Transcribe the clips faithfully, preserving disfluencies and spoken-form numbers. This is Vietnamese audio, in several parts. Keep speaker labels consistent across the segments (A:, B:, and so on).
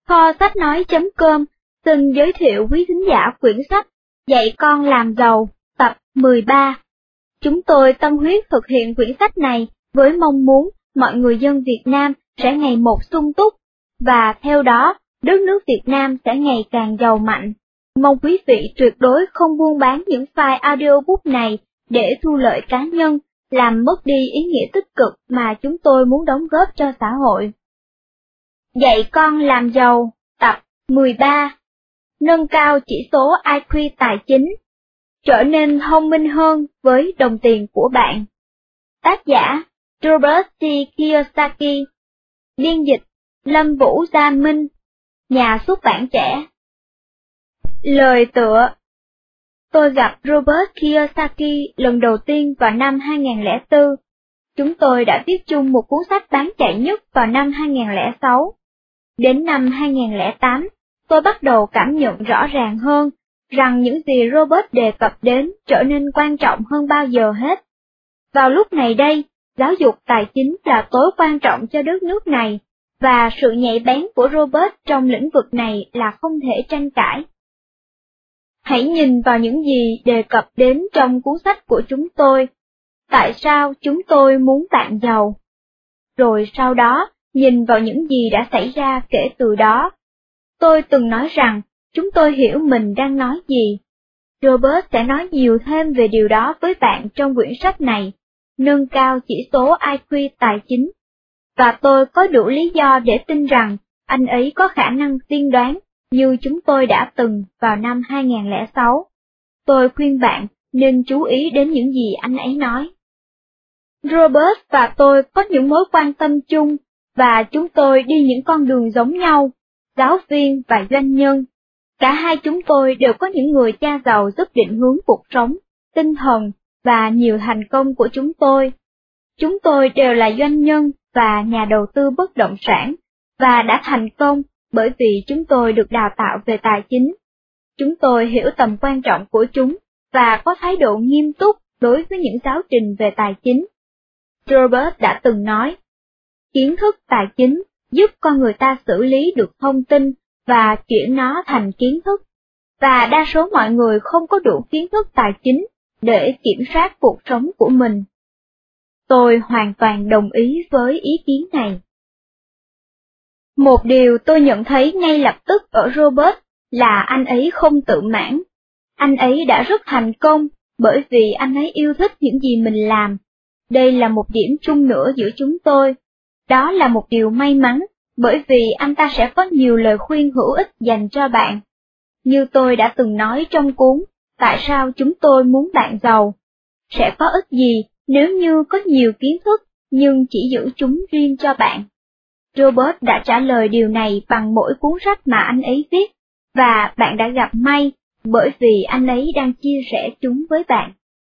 A: Kho sách nói.com xin giới thiệu quý thính giả quyển sách Dạy con làm giàu, tập mười ba. Chúng tôi tâm huyết thực hiện quyển sách này với mong muốn mọi người dân Việt Nam sẽ ngày một sung túc, và theo đó, đất nước Việt Nam sẽ ngày càng giàu mạnh. Mong quý vị tuyệt đối không buôn bán những file audiobook này để thu lợi cá nhân, làm mất đi ý nghĩa tích cực mà chúng tôi muốn đóng góp cho xã hội. Dạy con làm giàu, tập mười ba. Nâng cao chỉ số i kiu tài chính, trở nên thông minh hơn với đồng tiền của bạn. Tác giả Robert T. Kiyosaki. Biên dịch Lâm Vũ Gia Minh. Nhà xuất bản Trẻ. Lời tựa. Tôi gặp Robert Kiyosaki lần đầu tiên vào năm hai nghìn không trăm lẻ bốn. Chúng tôi đã viết chung một cuốn sách bán chạy nhất vào năm hai nghìn không trăm lẻ sáu. Đến năm hai nghìn không trăm lẻ tám, tôi bắt đầu cảm nhận rõ ràng hơn rằng những gì Robert đề cập đến trở nên quan trọng hơn bao giờ hết. Vào lúc này đây, giáo dục tài chính là tối quan trọng cho đất nước này, và sự nhạy bén của Robert trong lĩnh vực này là không thể tranh cãi. Hãy nhìn vào những gì đề cập đến trong cuốn sách của chúng tôi. Tại sao chúng tôi muốn bạn giàu? Rồi sau đó, nhìn vào những gì đã xảy ra kể từ đó. Tôi từng nói rằng, chúng tôi hiểu mình đang nói gì. Robert sẽ nói nhiều thêm về điều đó với bạn trong quyển sách này, nâng cao chỉ số i kiu tài chính. Và tôi có đủ lý do để tin rằng, anh ấy có khả năng tiên đoán, như chúng tôi đã từng vào năm hai nghìn không trăm lẻ sáu. Tôi khuyên bạn nên chú ý đến những gì anh ấy nói. Robert và tôi có những mối quan tâm chung, và chúng tôi đi những con đường giống nhau, giáo viên và doanh nhân. Cả hai chúng tôi đều có những người cha giàu giúp định hướng cuộc sống, tinh thần và nhiều thành công của chúng tôi. Chúng tôi đều là doanh nhân và nhà đầu tư bất động sản, và đã thành công bởi vì chúng tôi được đào tạo về tài chính. Chúng tôi hiểu tầm quan trọng của chúng, và có thái độ nghiêm túc đối với những giáo trình về tài chính. Robert đã từng nói, kiến thức tài chính giúp con người ta xử lý được thông tin và chuyển nó thành kiến thức, và đa số mọi người không có đủ kiến thức tài chính để kiểm soát cuộc sống của mình. Tôi hoàn toàn đồng ý với ý kiến này. Một điều tôi nhận thấy ngay lập tức ở Robert là anh ấy không tự mãn. Anh ấy đã rất thành công bởi vì anh ấy yêu thích những gì mình làm. Đây là một điểm chung nữa giữa chúng tôi. Đó là một điều may mắn, bởi vì anh ta sẽ có nhiều lời khuyên hữu ích dành cho bạn. Như tôi đã từng nói trong cuốn Tại sao chúng tôi muốn bạn giàu? Sẽ có ích gì nếu như có nhiều kiến thức nhưng chỉ giữ chúng riêng cho bạn? Robert đã trả lời điều này bằng mỗi cuốn sách mà anh ấy viết, và bạn đã gặp may bởi vì anh ấy đang chia sẻ chúng với bạn.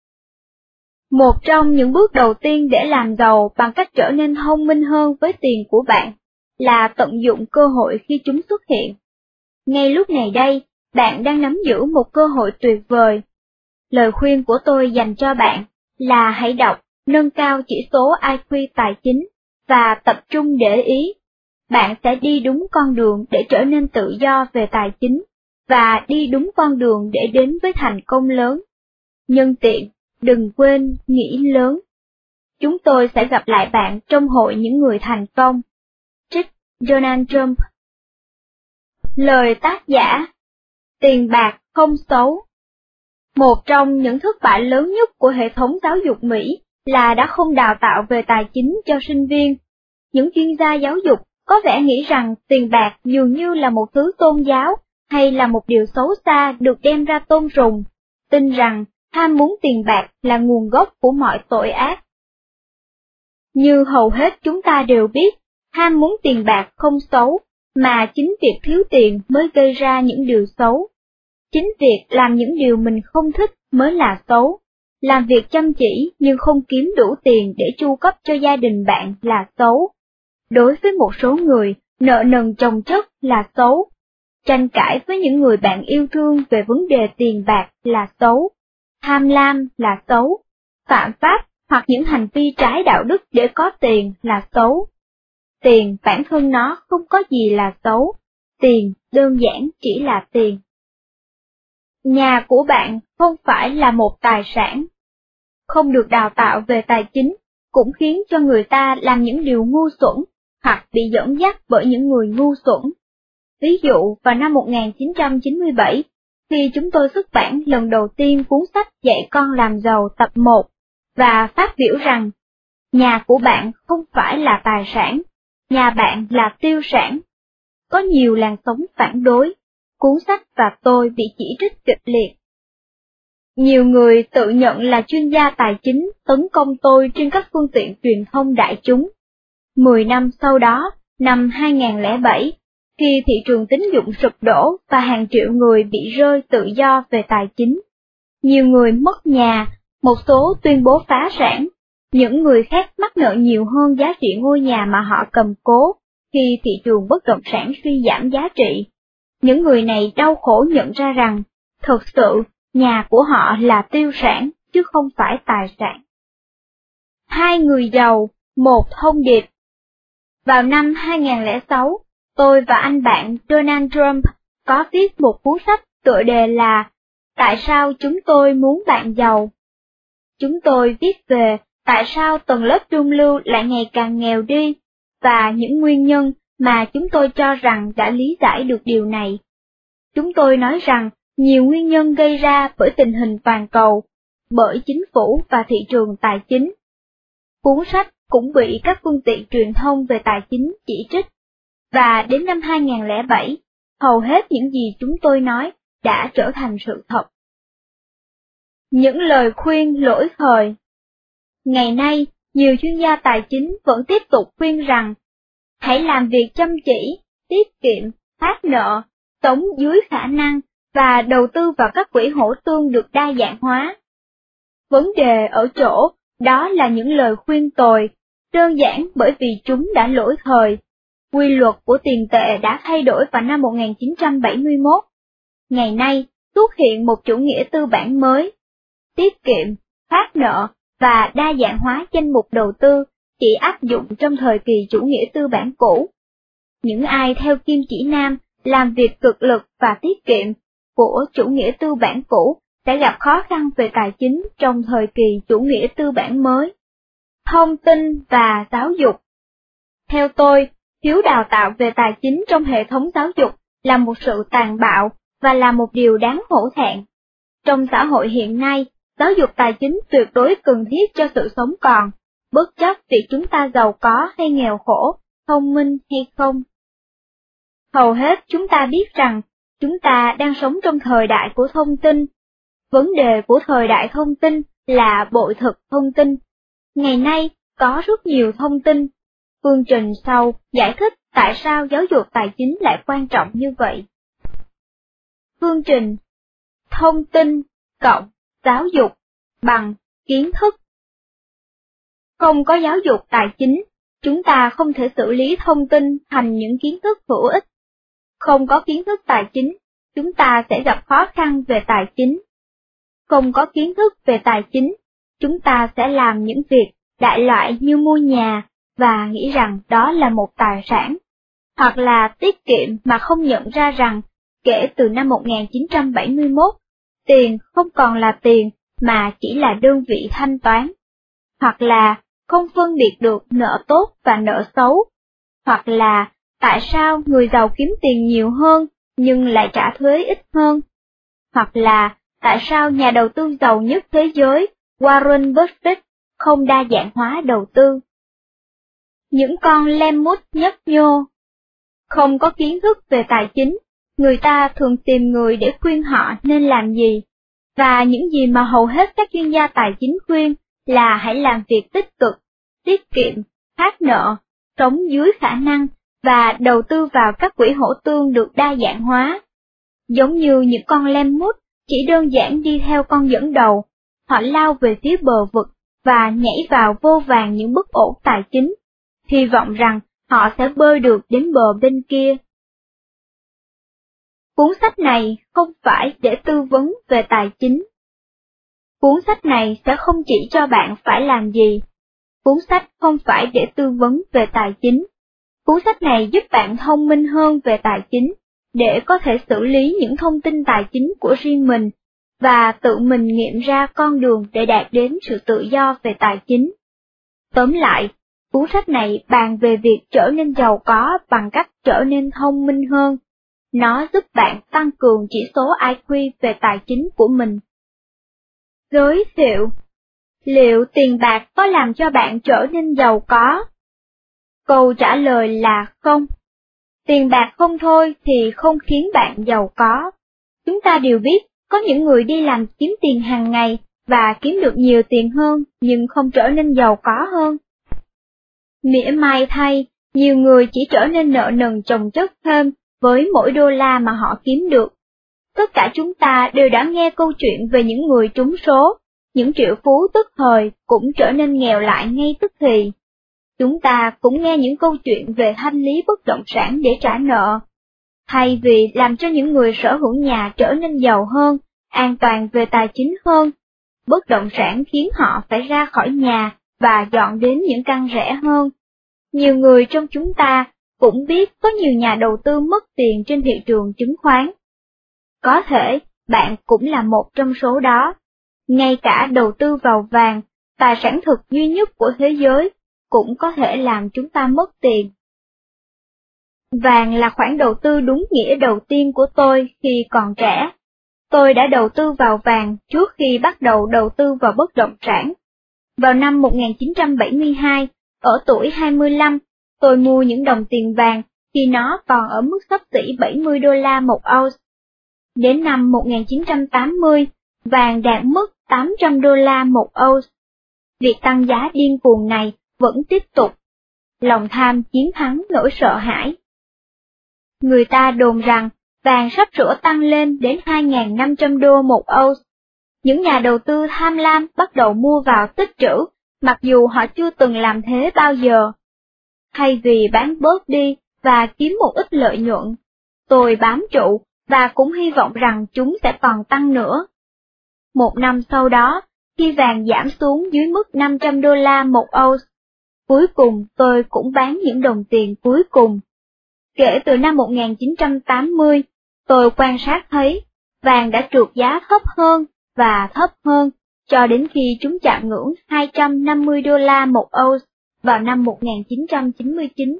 A: Một trong những bước đầu tiên để làm giàu bằng cách trở nên thông minh hơn với tiền của bạn là tận dụng cơ hội khi chúng xuất hiện. Ngay lúc này đây, bạn đang nắm giữ một cơ hội tuyệt vời. Lời khuyên của tôi dành cho bạn là hãy đọc Nâng cao chỉ số i kiu tài chính và tập trung để ý. Bạn sẽ đi đúng con đường để trở nên tự do về tài chính, và đi đúng con đường để đến với thành công lớn. Nhân tiện, đừng quên nghĩ lớn. Chúng tôi sẽ gặp lại bạn trong hội những người thành công. Trích Donald Trump. Lời tác giả. Tiền bạc không xấu. Một trong những thất bại lớn nhất của hệ thống giáo dục Mỹ là đã không đào tạo về tài chính cho sinh viên. Những chuyên gia giáo dục có vẻ nghĩ rằng tiền bạc dường như là một thứ tôn giáo, hay là một điều xấu xa được đem ra tôn sùng, tin rằng ham muốn tiền bạc là nguồn gốc của mọi tội ác. Như hầu hết chúng ta đều biết, ham muốn tiền bạc không xấu, mà chính việc thiếu tiền mới gây ra những điều xấu. Chính việc làm những điều mình không thích mới là xấu. Làm việc chăm chỉ nhưng không kiếm đủ tiền để chu cấp cho gia đình bạn là xấu. Đối với một số người, nợ nần chồng chất là xấu. Tranh cãi với những người bạn yêu thương về vấn đề tiền bạc là xấu. Tham lam là xấu. Phạm pháp hoặc những hành vi trái đạo đức để có tiền là xấu. Tiền bản thân nó không có gì là xấu. tiền đơn giản chỉ là tiền. Nhà của bạn không phải là một tài sản. Không được đào tạo về tài chính cũng khiến cho người ta làm những điều ngu xuẩn hoặc bị dẫn dắt bởi những người ngu xuẩn. Ví dụ vào năm một nghìn chín trăm chín mươi bảy, khi chúng tôi xuất bản lần đầu tiên cuốn sách Dạy con làm giàu tập một, và phát biểu rằng, nhà của bạn không phải là tài sản, nhà bạn là tiêu sản. Có nhiều làn sóng phản đối, cuốn sách và tôi bị chỉ trích kịch liệt. Nhiều người tự nhận là chuyên gia tài chính tấn công tôi trên các phương tiện truyền thông đại chúng. Mười năm sau đó, năm hai nghìn không trăm lẻ bảy, khi thị trường tín dụng sụp đổ và hàng triệu người bị rơi tự do về tài chính, nhiều người mất nhà, một số tuyên bố phá sản, những người khác mắc nợ nhiều hơn giá trị ngôi nhà mà họ cầm cố khi thị trường bất động sản suy giảm giá trị. Những người này đau khổ nhận ra rằng, thực sự, nhà của họ là tiêu sản, chứ không phải tài sản. Hai người giàu, một thông điệp. Vào năm hai nghìn không trăm lẻ sáu, tôi và anh bạn Donald Trump có viết một cuốn sách tựa đề là Tại sao chúng tôi muốn bạn giàu? Chúng tôi viết về tại sao tầng lớp trung lưu lại ngày càng nghèo đi, và những nguyên nhân mà chúng tôi cho rằng đã lý giải được điều này. Chúng tôi nói rằng nhiều nguyên nhân gây ra bởi tình hình toàn cầu, bởi chính phủ và thị trường tài chính. Cuốn sách cũng bị các phương tiện truyền thông về tài chính chỉ trích, và đến năm hai nghìn không trăm lẻ bảy, hầu hết những gì chúng tôi nói đã trở thành sự thật. Những lời khuyên lỗi thời. Ngày nay, nhiều chuyên gia tài chính vẫn tiếp tục khuyên rằng, hãy làm việc chăm chỉ, tiết kiệm, thoát nợ, sống dưới khả năng, và đầu tư vào các quỹ hỗ tương được đa dạng hóa. Vấn đề ở chỗ, đó là những lời khuyên tồi, đơn giản bởi vì chúng đã lỗi thời. Quy luật của tiền tệ đã thay đổi vào năm một nghìn chín trăm bảy mươi mốt. Ngày nay, xuất hiện một chủ nghĩa tư bản mới. Tiết kiệm, thoát nợ và đa dạng hóa danh mục đầu tư chỉ áp dụng trong thời kỳ chủ nghĩa tư bản cũ. Những ai theo kim chỉ nam, làm việc cực lực và tiết kiệm của chủ nghĩa tư bản cũ sẽ gặp khó khăn về tài chính trong thời kỳ chủ nghĩa tư bản mới. Thông tin và giáo dục. Theo tôi, thiếu đào tạo về tài chính trong hệ thống giáo dục là một sự tàn bạo và là một điều đáng hổ thẹn. Trong xã hội hiện nay, giáo dục tài chính tuyệt đối cần thiết cho sự sống còn, bất chấp việc chúng ta giàu có hay nghèo khổ, thông minh hay không. Hầu hết chúng ta biết rằng, chúng ta đang sống trong thời đại của thông tin. Vấn đề của thời đại thông tin là bội thực thông tin. Ngày nay, có rất nhiều thông tin. Phương trình sau giải thích tại sao giáo dục tài chính lại quan trọng như vậy. Phương trình: thông tin cộng giáo dục bằng kiến thức. Không có giáo dục tài chính, chúng ta không thể xử lý thông tin thành những kiến thức hữu ích. Không có kiến thức tài chính, chúng ta sẽ gặp khó khăn về tài chính. Không có kiến thức về tài chính, chúng ta sẽ làm những việc đại loại như mua nhà và nghĩ rằng đó là một tài sản, hoặc là tiết kiệm mà không nhận ra rằng kể từ năm một nghìn chín trăm bảy mươi mốt, tiền không còn là tiền mà chỉ là đơn vị thanh toán, hoặc là không phân biệt được nợ tốt và nợ xấu, hoặc là tại sao người giàu kiếm tiền nhiều hơn nhưng lại trả thuế ít hơn, hoặc là tại sao nhà đầu tư giàu nhất thế giới Warren Buffett không đa dạng hóa đầu tư. Những con lem mút nhấp nhô. Không có kiến thức về tài chính, người ta thường tìm người để khuyên họ nên làm gì, và những gì mà hầu hết các chuyên gia tài chính khuyên là hãy làm việc tích cực, tiết kiệm, thoát nợ, sống dưới khả năng, và đầu tư vào các quỹ hỗ tương được đa dạng hóa. Giống như những con lem mút chỉ đơn giản đi theo con dẫn đầu, họ lao về phía bờ vực và nhảy vào vô vàn những bất ổn tài chính, hy vọng rằng họ sẽ bơi được đến bờ bên kia. Cuốn sách này không phải để tư vấn về tài chính. Cuốn sách này sẽ không chỉ cho bạn phải làm gì. Cuốn sách không phải để tư vấn về tài chính. Cuốn sách này giúp bạn thông minh hơn về tài chính, để có thể xử lý những thông tin tài chính của riêng mình và tự mình nghiệm ra con đường để đạt đến sự tự do về tài chính. Tóm lại, cuốn sách này bàn về việc trở nên giàu có bằng cách trở nên thông minh hơn. Nó giúp bạn tăng cường chỉ số i kiu về tài chính của mình. Giới thiệu: liệu tiền bạc có làm cho bạn trở nên giàu có? Câu trả lời là không. Tiền bạc không thôi thì không khiến bạn giàu có. Chúng ta đều biết, có những người đi làm kiếm tiền hàng ngày và kiếm được nhiều tiền hơn nhưng không trở nên giàu có hơn. Mỉa mai thay, nhiều người chỉ trở nên nợ nần chồng chất thêm với mỗi đô la mà họ kiếm được. Tất cả chúng ta đều đã nghe câu chuyện về những người trúng số, những triệu phú tức thời cũng trở nên nghèo lại ngay tức thì. Chúng ta cũng nghe những câu chuyện về thanh lý bất động sản để trả nợ. Thay vì làm cho những người sở hữu nhà trở nên giàu hơn, an toàn về tài chính hơn, bất động sản khiến họ phải ra khỏi nhà và dọn đến những căn rẻ hơn. Nhiều người trong chúng ta cũng biết có nhiều nhà đầu tư mất tiền trên thị trường chứng khoán. Có thể bạn cũng là một trong số đó. Ngay cả đầu tư vào vàng, tài sản thực duy nhất của thế giới, cũng có thể làm chúng ta mất tiền. Vàng là khoản đầu tư đúng nghĩa đầu tiên của tôi khi còn trẻ. Tôi đã đầu tư vào vàng trước khi bắt đầu đầu tư vào bất động sản. Vào năm một nghìn chín trăm bảy mươi hai, ở tuổi hai mươi lăm, tôi mua những đồng tiền vàng khi nó còn ở mức xấp xỉ bảy mươi đô la một ounce. Đến năm một nghìn chín trăm tám mươi, vàng đạt mức tám trăm đô la một ounce. Việc tăng giá điên cuồng này vẫn tiếp tục. Lòng tham chiến thắng nỗi sợ hãi. Người ta đồn rằng vàng sắp sửa tăng lên đến hai nghìn năm trăm đô một ounce. Những nhà đầu tư tham lam bắt đầu mua vào tích trữ, mặc dù họ chưa từng làm thế bao giờ. Thay vì bán bớt đi và kiếm một ít lợi nhuận, tôi bám trụ và cũng hy vọng rằng chúng sẽ còn tăng nữa. Một năm sau đó, khi vàng giảm xuống dưới mức năm trăm đô la một ounce, cuối cùng tôi cũng bán những đồng tiền cuối cùng. Kể từ năm một nghìn chín trăm tám mươi, tôi quan sát thấy vàng đã trượt giá thấp hơn và thấp hơn cho đến khi chúng chạm ngưỡng hai trăm năm mươi đô la một ounce vào năm một nghìn chín trăm chín mươi chín.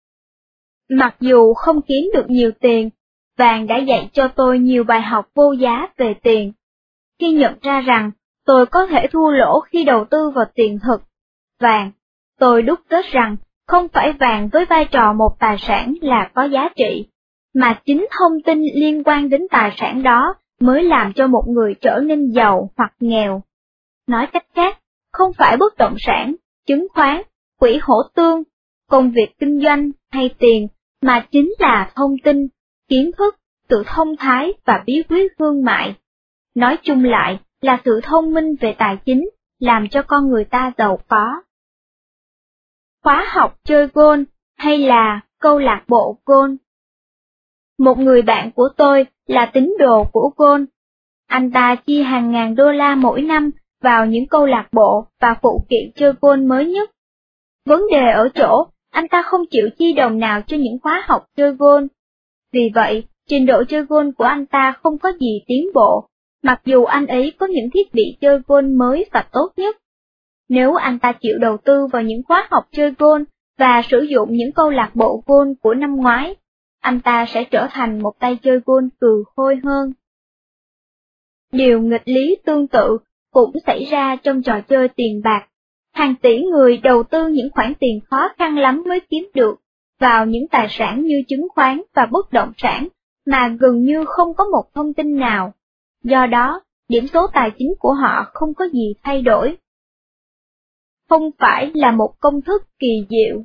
A: Mặc dù không kiếm được nhiều tiền, vàng đã dạy cho tôi nhiều bài học vô giá về tiền. Khi nhận ra rằng tôi có thể thua lỗ khi đầu tư vào tiền thực, vàng, tôi đúc kết rằng không phải vàng với vai trò một tài sản là có giá trị, mà chính thông tin liên quan đến tài sản đó mới làm cho một người trở nên giàu hoặc nghèo. Nói cách khác, không phải bất động sản, chứng khoán, quỹ hỗ tương, công việc kinh doanh hay tiền, mà chính là thông tin, kiến thức, sự thông thái và bí quyết thương mại. Nói chung lại là sự thông minh về tài chính, làm cho con người ta giàu có. Khóa học chơi golf hay là câu lạc bộ golf? Một người bạn của tôi là tín đồ của golf. Anh ta chi hàng ngàn đô la mỗi năm vào những câu lạc bộ và phụ kiện chơi golf mới nhất. Vấn đề ở chỗ, anh ta không chịu chi đồng nào cho những khóa học chơi golf. Vì vậy, trình độ chơi golf của anh ta không có gì tiến bộ, mặc dù anh ấy có những thiết bị chơi golf mới và tốt nhất. Nếu anh ta chịu đầu tư vào những khóa học chơi golf và sử dụng những câu lạc bộ golf của năm ngoái, anh ta sẽ trở thành một tay chơi golf cừ khôi hơn. Điều nghịch lý tương tự cũng xảy ra trong trò chơi tiền bạc. Hàng tỷ người đầu tư những khoản tiền khó khăn lắm mới kiếm được vào những tài sản như chứng khoán và bất động sản mà gần như không có một thông tin nào. Do đó, điểm số tài chính của họ không có gì thay đổi. Không phải là một công thức kỳ diệu.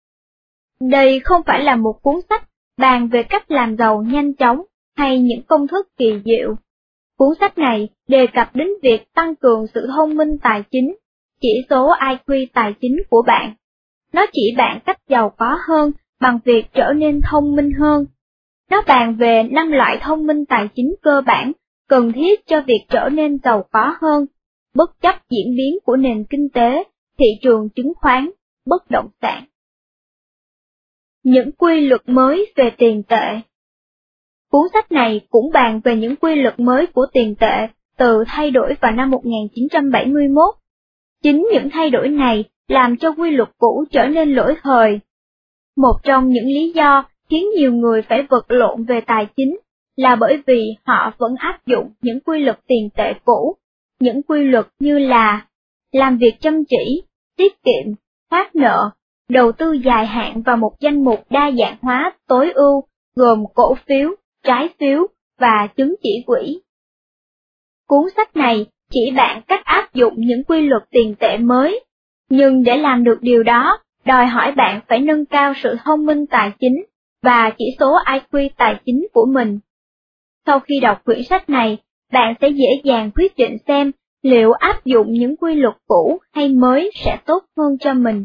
A: Đây không phải là một cuốn sách bàn về cách làm giàu nhanh chóng hay những công thức kỳ diệu. Cuốn sách này đề cập đến việc tăng cường sự thông minh tài chính, chỉ số i kiu tài chính của bạn. Nó chỉ bạn cách giàu có hơn bằng việc trở nên thông minh hơn. Nó bàn về năm loại thông minh tài chính cơ bản cần thiết cho việc trở nên giàu có hơn, bất chấp diễn biến của nền kinh tế, thị trường chứng khoán, bất động sản. Những quy luật mới về tiền tệ. Cuốn sách này cũng bàn về những quy luật mới của tiền tệ từ thay đổi vào năm một nghìn chín trăm bảy mươi mốt. Chính những thay đổi này làm cho quy luật cũ trở nên lỗi thời. Một trong những lý do khiến nhiều người phải vật lộn về tài chính là bởi vì họ vẫn áp dụng những quy luật tiền tệ cũ, những quy luật như là làm việc chăm chỉ, tiết kiệm, thoát nợ, đầu tư dài hạn vào một danh mục đa dạng hóa tối ưu gồm cổ phiếu, trái phiếu và chứng chỉ quỹ. Cuốn sách này chỉ bạn cách áp dụng những quy luật tiền tệ mới, nhưng để làm được điều đó, đòi hỏi bạn phải nâng cao sự thông minh tài chính và chỉ số I Q tài chính của mình. Sau khi đọc quyển sách này, bạn sẽ dễ dàng quyết định xem liệu áp dụng những quy luật cũ hay mới sẽ tốt hơn cho mình.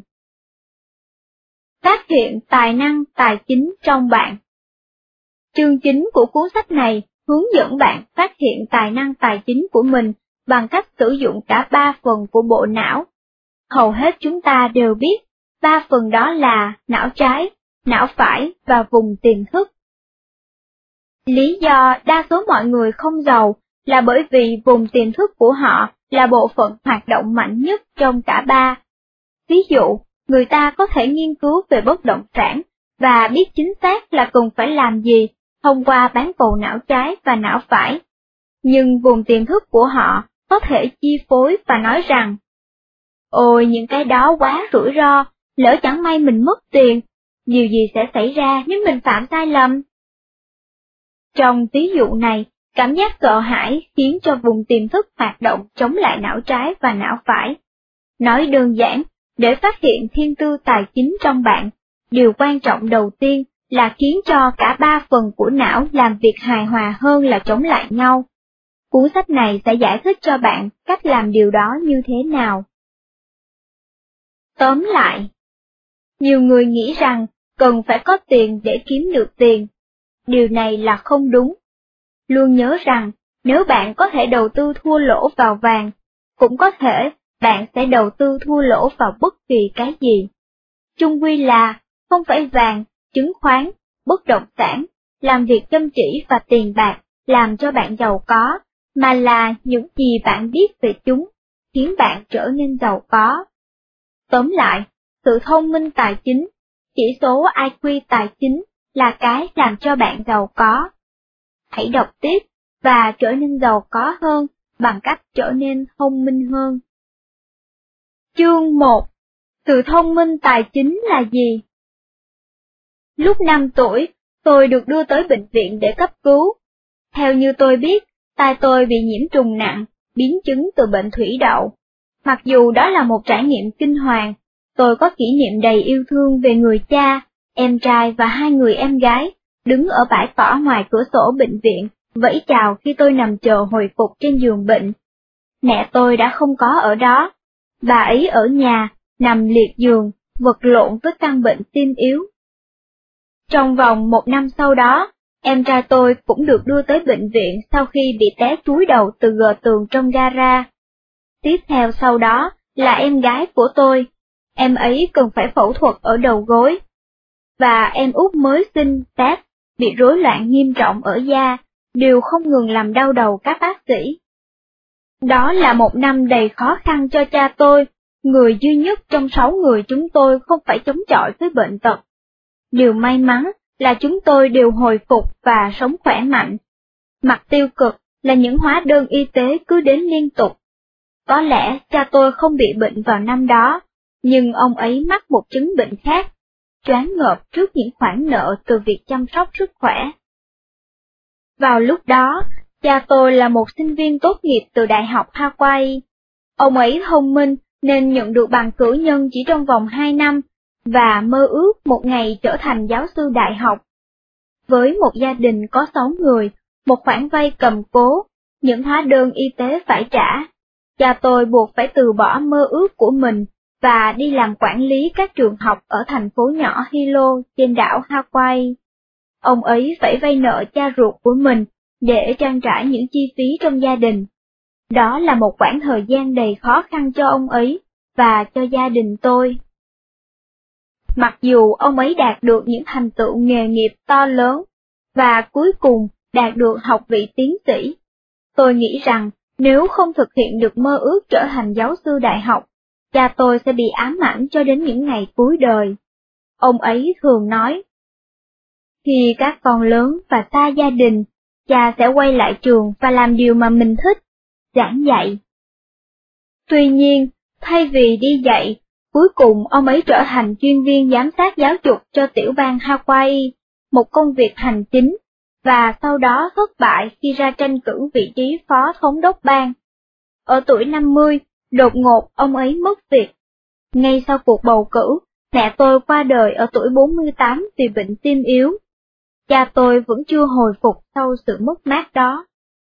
A: Phát hiện tài năng tài chính trong bạn. Chương chính của cuốn sách này hướng dẫn bạn phát hiện tài năng tài chính của mình bằng cách sử dụng cả ba phần của bộ não. Hầu hết chúng ta đều biết, ba phần đó là não trái, não phải và vùng tiềm thức. Lý do đa số mọi người không giàu là bởi vì vùng tiềm thức của họ là bộ phận hoạt động mạnh nhất trong cả ba. Ví dụ, người ta có thể nghiên cứu về bất động sản và biết chính xác là cần phải làm gì thông qua bán cầu não trái và não phải. Nhưng vùng tiềm thức của họ có thể chi phối và nói rằng, ôi những cái đó quá rủi ro, lỡ chẳng may mình mất tiền, điều gì sẽ xảy ra nếu mình phạm sai lầm? Trong ví dụ này, cảm giác sợ hãi khiến cho vùng tiềm thức hoạt động chống lại não trái và não phải. Nói đơn giản, để phát hiện thiên tư tài chính trong bạn, điều quan trọng đầu tiên là khiến cho cả ba phần của não làm việc hài hòa hơn là chống lại nhau. Cuốn sách này sẽ giải thích cho bạn cách làm điều đó như thế nào. Tóm lại, nhiều người nghĩ rằng cần phải có tiền để kiếm được tiền. Điều này là không đúng. Luôn nhớ rằng, nếu bạn có thể đầu tư thua lỗ vào vàng, cũng có thể bạn sẽ đầu tư thua lỗ vào bất kỳ cái gì. Chung quy là, không phải vàng, chứng khoán, bất động sản, làm việc chăm chỉ và tiền bạc làm cho bạn giàu có, mà là những gì bạn biết về chúng, khiến bạn trở nên giàu có. Tóm lại, sự thông minh tài chính, chỉ số I Q tài chính là cái làm cho bạn giàu có. Hãy đọc tiếp và trở nên giàu có hơn bằng cách trở nên thông minh hơn. Chương một. Sự thông minh tài chính là gì? Lúc năm tuổi, tôi được đưa tới bệnh viện để cấp cứu. Theo như tôi biết, tai tôi bị nhiễm trùng nặng, biến chứng từ bệnh thủy đậu. Mặc dù đó là một trải nghiệm kinh hoàng, tôi có kỷ niệm đầy yêu thương về người cha, em trai và hai người em gái, đứng ở bãi cỏ ngoài cửa sổ bệnh viện, vẫy chào khi tôi nằm chờ hồi phục trên giường bệnh. Mẹ tôi đã không có ở đó, bà ấy ở nhà, nằm liệt giường, vật lộn với căn bệnh tim yếu. Trong vòng một năm sau đó, em trai tôi cũng được đưa tới bệnh viện sau khi bị té trúi đầu từ gờ tường trong gara. Tiếp theo sau đó là em gái của tôi, em ấy cần phải phẫu thuật ở đầu gối. Và em út mới sinh, Tép, bị rối loạn nghiêm trọng ở da, đều không ngừng làm đau đầu các bác sĩ. Đó là một năm đầy khó khăn cho cha tôi, người duy nhất trong sáu người chúng tôi không phải chống chọi với bệnh tật. Điều may mắn là chúng tôi đều hồi phục và sống khỏe mạnh. Mặt tiêu cực là những hóa đơn y tế cứ đến liên tục. Có lẽ cha tôi không bị bệnh vào năm đó, nhưng ông ấy mắc một chứng bệnh khác, choáng ngợp trước những khoản nợ từ việc chăm sóc sức khỏe. Vào lúc đó, cha tôi là một sinh viên tốt nghiệp từ Đại học Hawaii. Ông ấy thông minh nên nhận được bằng cử nhân chỉ trong vòng hai năm, và mơ ước một ngày trở thành giáo sư đại học. Với một gia đình có sáu người, một khoản vay cầm cố, những hóa đơn y tế phải trả, cha tôi buộc phải từ bỏ mơ ước của mình và đi làm quản lý các trường học ở thành phố nhỏ Hilo trên đảo Hawaii. Ông ấy phải vay nợ cha ruột của mình để trang trải những chi phí trong gia đình. Đó là một khoảng thời gian đầy khó khăn cho ông ấy và cho gia đình tôi. Mặc dù ông ấy đạt được những thành tựu nghề nghiệp to lớn, và cuối cùng đạt được học vị tiến sĩ. Tôi nghĩ rằng nếu không thực hiện được mơ ước trở thành giáo sư đại học, cha tôi sẽ bị ám ảnh cho đến những ngày cuối đời. Ông ấy thường nói, khi các con lớn và xa gia đình, cha sẽ quay lại trường và làm điều mà mình thích, giảng dạy. Tuy nhiên, thay vì đi dạy, cuối cùng ông ấy trở thành chuyên viên giám sát giáo dục cho tiểu bang Hawaii, một công việc hành chính, và sau đó thất bại khi ra tranh cử vị trí phó thống đốc bang. Ở tuổi năm mươi, đột ngột ông ấy mất việc. Ngay sau cuộc bầu cử, mẹ tôi qua đời ở tuổi bốn mươi tám vì bệnh tim yếu. Cha tôi vẫn chưa hồi phục sau sự mất mát đó.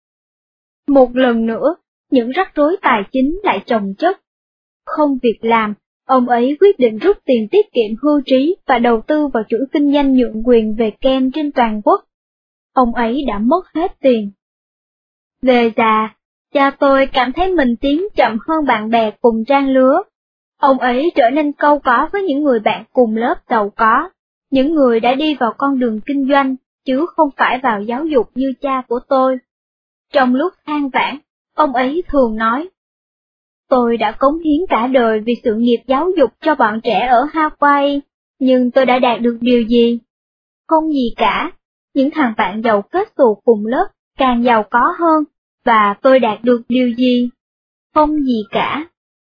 A: Một lần nữa, những rắc rối tài chính lại chồng chất. Không việc làm, ông ấy quyết định rút tiền tiết kiệm hưu trí và đầu tư vào chuỗi kinh doanh nhượng quyền về kem trên toàn quốc. Ông ấy đã mất hết tiền. Về già, cha tôi cảm thấy mình tiến chậm hơn bạn bè cùng trang lứa. Ông ấy trở nên cau có với những người bạn cùng lớp giàu có, những người đã đi vào con đường kinh doanh, chứ không phải vào giáo dục như cha của tôi. Trong lúc than vãn, ông ấy thường nói, tôi đã cống hiến cả đời vì sự nghiệp giáo dục cho bọn trẻ ở Hawaii, nhưng tôi đã đạt được điều gì? Không gì cả, những thằng bạn giàu kết xù cùng lớp càng giàu có hơn, và tôi đạt được điều gì? Không gì cả.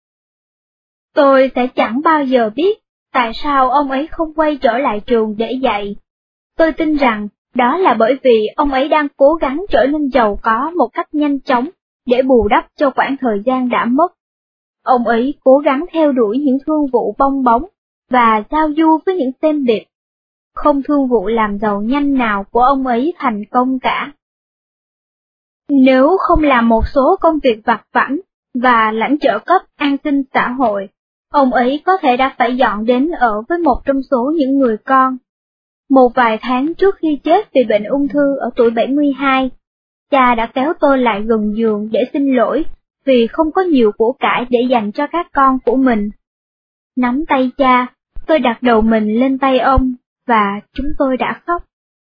A: Tôi sẽ chẳng bao giờ biết tại sao ông ấy không quay trở lại trường để dạy. Tôi tin rằng đó là bởi vì ông ấy đang cố gắng trở nên giàu có một cách nhanh chóng để bù đắp cho quãng thời gian đã mất. Ông ấy cố gắng theo đuổi những thương vụ bong bóng và giao du với những tên biệt. Không thương vụ làm giàu nhanh nào của ông ấy thành công cả. Nếu không làm một số công việc vặt vãnh và lãnh trợ cấp an sinh xã hội, ông ấy có thể đã phải dọn đến ở với một trong số những người con. Một vài tháng trước khi chết vì bệnh ung thư ở tuổi bảy mươi hai, cha đã kéo tôi lại gần giường để xin lỗi vì không có nhiều của cải để dành cho các con của mình. Nắm tay cha, tôi đặt đầu mình lên tay ông, và chúng tôi đã khóc.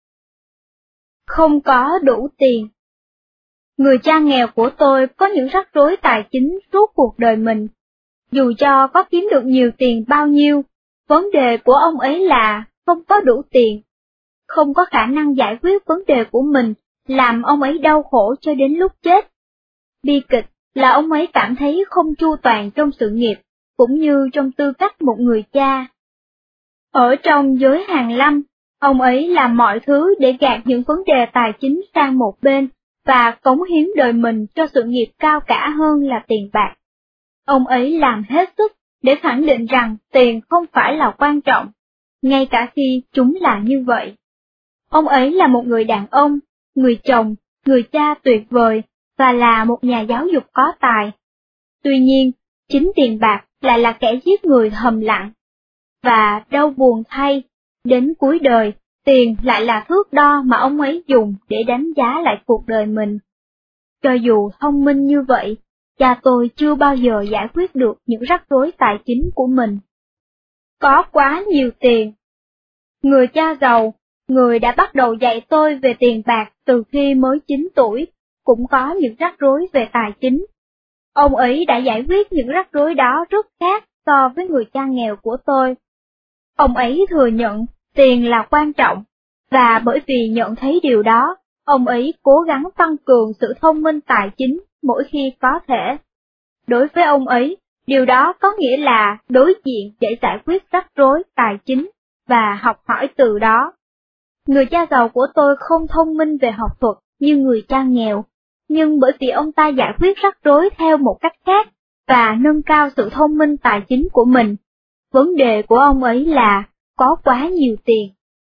A: Không có đủ tiền. Người cha nghèo của tôi có những rắc rối tài chính suốt cuộc đời mình. Dù cho có kiếm được nhiều tiền bao nhiêu, vấn đề của ông ấy là không có đủ tiền. Không có khả năng giải quyết vấn đề của mình, làm ông ấy đau khổ cho đến lúc chết. Bi kịch là ông ấy cảm thấy không chu toàn trong sự nghiệp, cũng như trong tư cách một người cha. Ở trong giới hàn lâm, ông ấy làm mọi thứ để gạt những vấn đề tài chính sang một bên, và cống hiến đời mình cho sự nghiệp cao cả hơn là tiền bạc. Ông ấy làm hết sức để khẳng định rằng tiền không phải là quan trọng, ngay cả khi chúng là như vậy. Ông ấy là một người đàn ông, người chồng, người cha tuyệt vời, và là một nhà giáo dục có tài. Tuy nhiên, chính tiền bạc lại là kẻ giết người thầm lặng. Và đau buồn thay, đến cuối đời, tiền lại là thước đo mà ông ấy dùng để đánh giá lại cuộc đời mình. Cho dù thông minh như vậy, cha tôi chưa bao giờ giải quyết được những rắc rối tài chính của mình. Có quá nhiều tiền. Người cha giàu, người đã bắt đầu dạy tôi về tiền bạc từ khi mới chín tuổi, cũng có những rắc rối về tài chính. Ông ấy đã giải quyết những rắc rối đó rất khác so với người cha nghèo của tôi. Ông ấy thừa nhận tiền là quan trọng, và bởi vì nhận thấy điều đó, ông ấy cố gắng tăng cường sự thông minh tài chính mỗi khi có thể. Đối với ông ấy, điều đó có nghĩa là đối diện để giải quyết rắc rối tài chính và học hỏi từ đó. Người cha giàu của tôi không thông minh về học thuật như người cha nghèo, nhưng bởi vì ông ta giải quyết rắc rối theo một cách khác và nâng cao sự thông minh tài chính của mình, vấn đề của ông ấy là có quá nhiều tiền.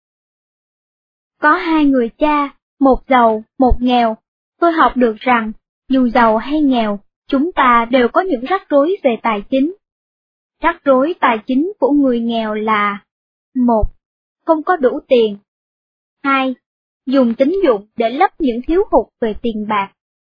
A: Có hai người cha, một giàu, một nghèo. Tôi học được rằng, dù giàu hay nghèo, chúng ta đều có những rắc rối về tài chính. Rắc rối tài chính của người nghèo là: một. Không có đủ tiền. hai. Dùng tín dụng để lấp những thiếu hụt về tiền bạc.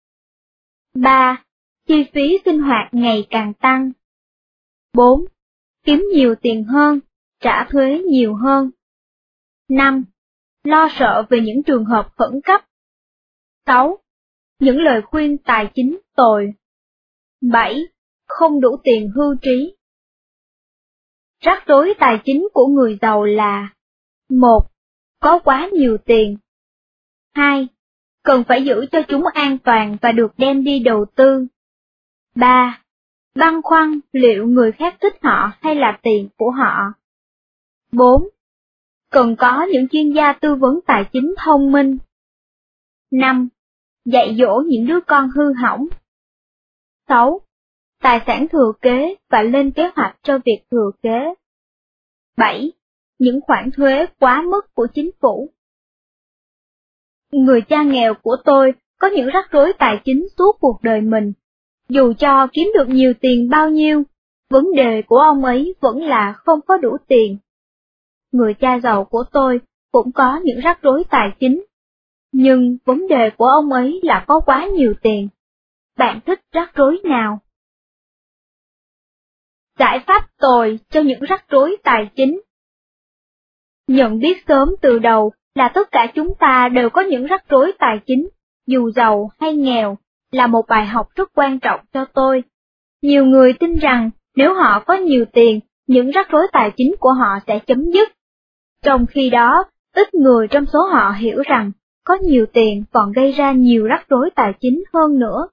A: ba. Chi phí sinh hoạt ngày càng tăng. bốn. Kiếm nhiều tiền hơn, trả thuế nhiều hơn. năm. lo sợ về những trường hợp khẩn cấp. sáu. Những lời khuyên tài chính tồi. bảy. Không đủ tiền hưu trí. Rắc rối tài chính của người giàu là: một. Có quá nhiều tiền. hai. Cần phải giữ cho chúng an toàn và được đem đi đầu tư. ba. Băn khoăn liệu người khác thích họ hay là tiền của họ. bốn. Cần có những chuyên gia tư vấn tài chính thông minh. năm. Dạy dỗ những đứa con hư hỏng. sáu. Tài sản thừa kế và lên kế hoạch cho việc thừa kế. bảy. Những khoản thuế quá mức của chính phủ. Người cha nghèo của tôi có những rắc rối tài chính suốt cuộc đời mình. Dù cho kiếm được nhiều tiền bao nhiêu, vấn đề của ông ấy vẫn là không có đủ tiền. Người cha giàu của tôi cũng có những rắc rối tài chính, nhưng vấn đề của ông ấy là có quá nhiều tiền. Bạn thích rắc rối nào? Giải pháp tồi cho những rắc rối tài chính. Nhận biết sớm từ đầu là tất cả chúng ta đều có những rắc rối tài chính, dù giàu hay nghèo, là một bài học rất quan trọng cho tôi. Nhiều người tin rằng nếu họ có nhiều tiền, những rắc rối tài chính của họ sẽ chấm dứt. Trong khi đó, ít người trong số họ hiểu rằng có nhiều tiền còn gây ra nhiều rắc rối tài chính hơn nữa.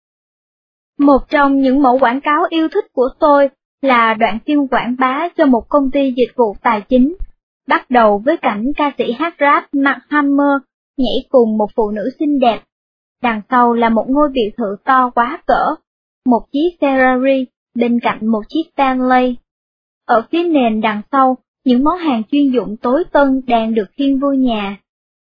A: Một trong những mẫu quảng cáo yêu thích của tôi là đoạn phim quảng bá cho một công ty dịch vụ tài chính, bắt đầu với cảnh ca sĩ hát rap Mark Hammer nhảy cùng một phụ nữ xinh đẹp. Đằng sau là một ngôi biệt thự to quá cỡ, một chiếc Ferrari bên cạnh một chiếc Bentley. Ở phía nền đằng sau, những món hàng chuyên dụng tối tân đang được khiêng vô nhà.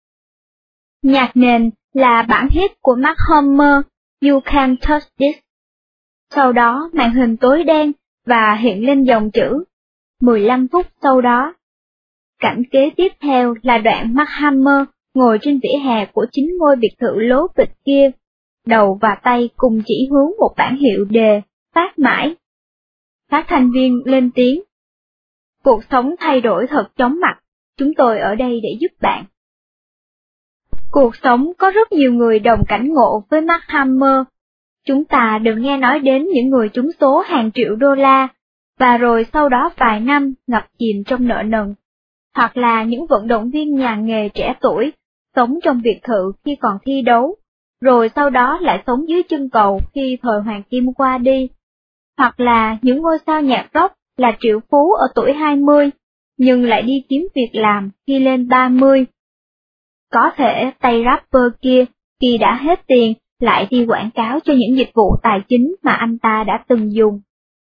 A: Nhạc nền là bản hit của Mark Hammer, You Can't Touch This. Sau đó màn hình tối đen và hiện lên dòng chữ. mười lăm phút sau đó. Cảnh kế tiếp theo là đoạn Mark Hammer ngồi trên vỉa hè của chính ngôi biệt thự lố bịch kia, đầu và tay cùng chỉ hướng một bảng hiệu đề, phát mãi. Phát thanh viên lên tiếng. Cuộc sống thay đổi thật chóng mặt, chúng tôi ở đây để giúp bạn. Cuộc sống có rất nhiều người đồng cảnh ngộ với Mark Hammer. Chúng ta đừng nghe nói đến những người trúng số hàng triệu đô la, và rồi sau đó vài năm ngập chìm trong nợ nần, hoặc là những vận động viên nhà nghề trẻ tuổi, sống trong biệt thự khi còn thi đấu, rồi sau đó lại sống dưới chân cầu khi thời hoàng kim qua đi, hoặc là những ngôi sao nhạc rock là triệu phú ở tuổi hai mươi, nhưng lại đi kiếm việc làm khi lên ba mươi. Có thể tay rapper kia, khi đã hết tiền, lại đi quảng cáo cho những dịch vụ tài chính mà anh ta đã từng dùng.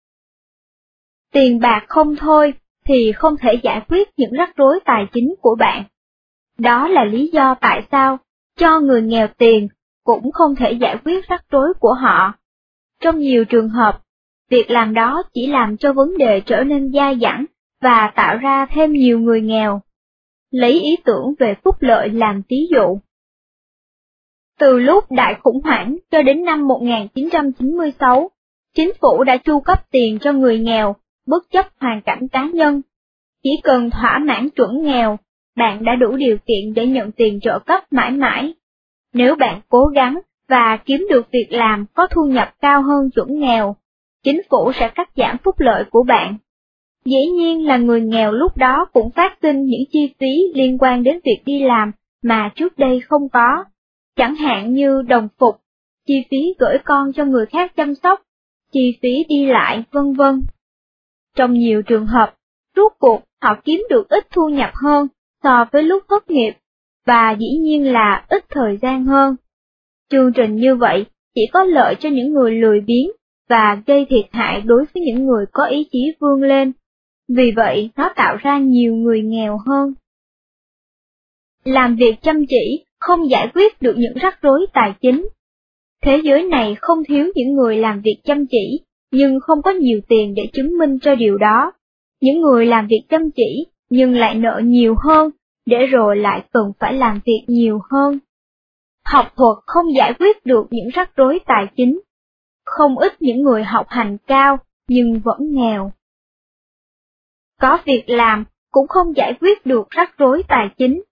A: Tiền bạc không thôi, thì không thể giải quyết những rắc rối tài chính của bạn. Đó là lý do tại sao, cho người nghèo tiền, cũng không thể giải quyết rắc rối của họ. Trong nhiều trường hợp, việc làm đó chỉ làm cho vấn đề trở nên dai dẳng và tạo ra thêm nhiều người nghèo. Lấy ý tưởng về phúc lợi làm ví dụ. Từ lúc đại khủng hoảng cho đến năm một nghìn chín trăm chín mươi sáu, chính phủ đã chu cấp tiền cho người nghèo, bất chấp hoàn cảnh cá nhân. Chỉ cần thỏa mãn chuẩn nghèo, bạn đã đủ điều kiện để nhận tiền trợ cấp mãi mãi. Nếu bạn cố gắng và kiếm được việc làm có thu nhập cao hơn chuẩn nghèo, chính phủ sẽ cắt giảm phúc lợi của bạn. Dĩ nhiên là người nghèo lúc đó cũng phát sinh những chi phí liên quan đến việc đi làm mà trước đây không có, chẳng hạn như đồng phục, chi phí gửi con cho người khác chăm sóc, chi phí đi lại, vân vân. Trong nhiều trường hợp, rốt cuộc họ kiếm được ít thu nhập hơn so với lúc thất nghiệp, và dĩ nhiên là ít thời gian hơn. Chương trình như vậy chỉ có lợi cho những người lười biếng và gây thiệt hại đối với những người có ý chí vươn lên, vì vậy nó tạo ra nhiều người nghèo hơn. Làm việc chăm chỉ không giải quyết được những rắc rối tài chính. Thế giới này không thiếu những người làm việc chăm chỉ, nhưng không có nhiều tiền để chứng minh cho điều đó. Những người làm việc chăm chỉ, nhưng lại nợ nhiều hơn, để rồi lại cần phải làm việc nhiều hơn. Học thuật không giải quyết được những rắc rối tài chính. Không ít những người học hành cao, nhưng vẫn nghèo. Có việc làm cũng không giải quyết được rắc rối tài chính.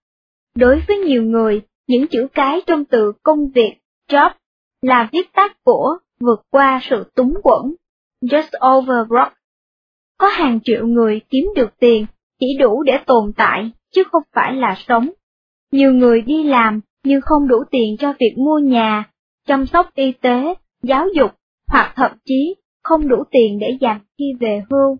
A: Đối với nhiều người, những chữ cái trong từ công việc, job, là viết tắt của vượt qua sự túng quẫn, just over broke. Có hàng triệu người kiếm được tiền chỉ đủ để tồn tại, chứ không phải là sống. Nhiều người đi làm nhưng không đủ tiền cho việc mua nhà, chăm sóc y tế, giáo dục, hoặc thậm chí không đủ tiền để dành khi về hưu.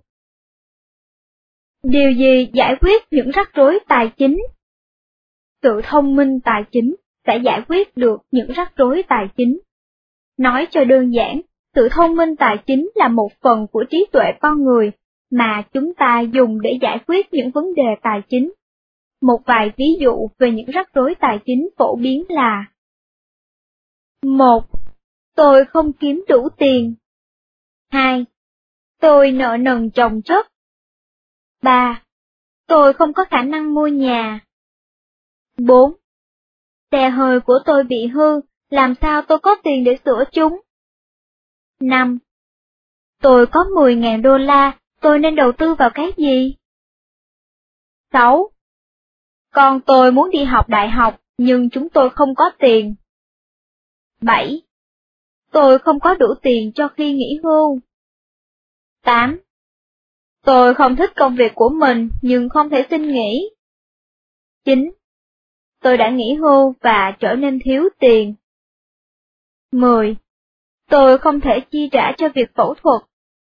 A: Điều gì giải quyết những rắc rối tài chính? Sự thông minh tài chính sẽ giải quyết được những rắc rối tài chính. Nói cho đơn giản, sự thông minh tài chính là một phần của trí tuệ con người mà chúng ta dùng để giải quyết những vấn đề tài chính. Một vài ví dụ về những rắc rối tài chính phổ biến là: một. Tôi không kiếm đủ tiền. hai. Tôi nợ nần chồng chất. ba. Tôi không có khả năng mua nhà. bốn. Xe hơi của tôi bị hư, làm sao tôi có tiền để sửa chúng? năm. Tôi có mười nghìn đô la, tôi nên đầu tư vào cái gì? sáu. Con tôi muốn đi học đại học, nhưng chúng tôi không có tiền. bảy. Tôi không có đủ tiền cho khi nghỉ hưu. tám. Tôi không thích công việc của mình, nhưng không thể xin nghỉ. chín. Tôi đã nghỉ hưu và trở nên thiếu tiền. mười. Tôi không thể chi trả cho việc phẫu thuật.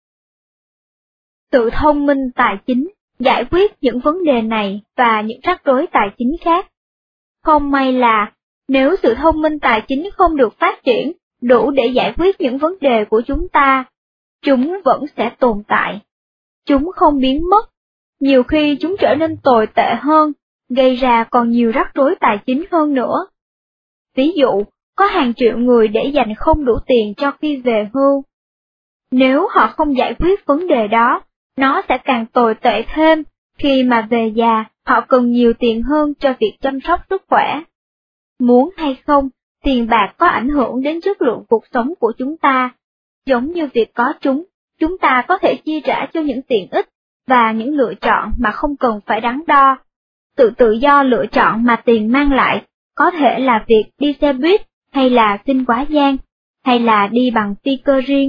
A: Sự thông minh tài chính giải quyết những vấn đề này và những rắc rối tài chính khác. Không may là, nếu sự thông minh tài chính không được phát triển đủ để giải quyết những vấn đề của chúng ta, chúng vẫn sẽ tồn tại. Chúng không biến mất, nhiều khi chúng trở nên tồi tệ hơn, gây ra còn nhiều rắc rối tài chính hơn nữa. Ví dụ, có hàng triệu người để dành không đủ tiền cho khi về hưu. Nếu họ không giải quyết vấn đề đó, nó sẽ càng tồi tệ thêm, khi mà về già họ cần nhiều tiền hơn cho việc chăm sóc sức khỏe. Muốn hay không, tiền bạc có ảnh hưởng đến chất lượng cuộc sống của chúng ta. Giống như việc có chúng, chúng ta có thể chi trả cho những tiện ích và những lựa chọn mà không cần phải đắn đo. Sự tự do lựa chọn mà tiền mang lại, có thể là việc đi xe buýt, hay là xin quá gian, hay là đi bằng phi cơ riêng.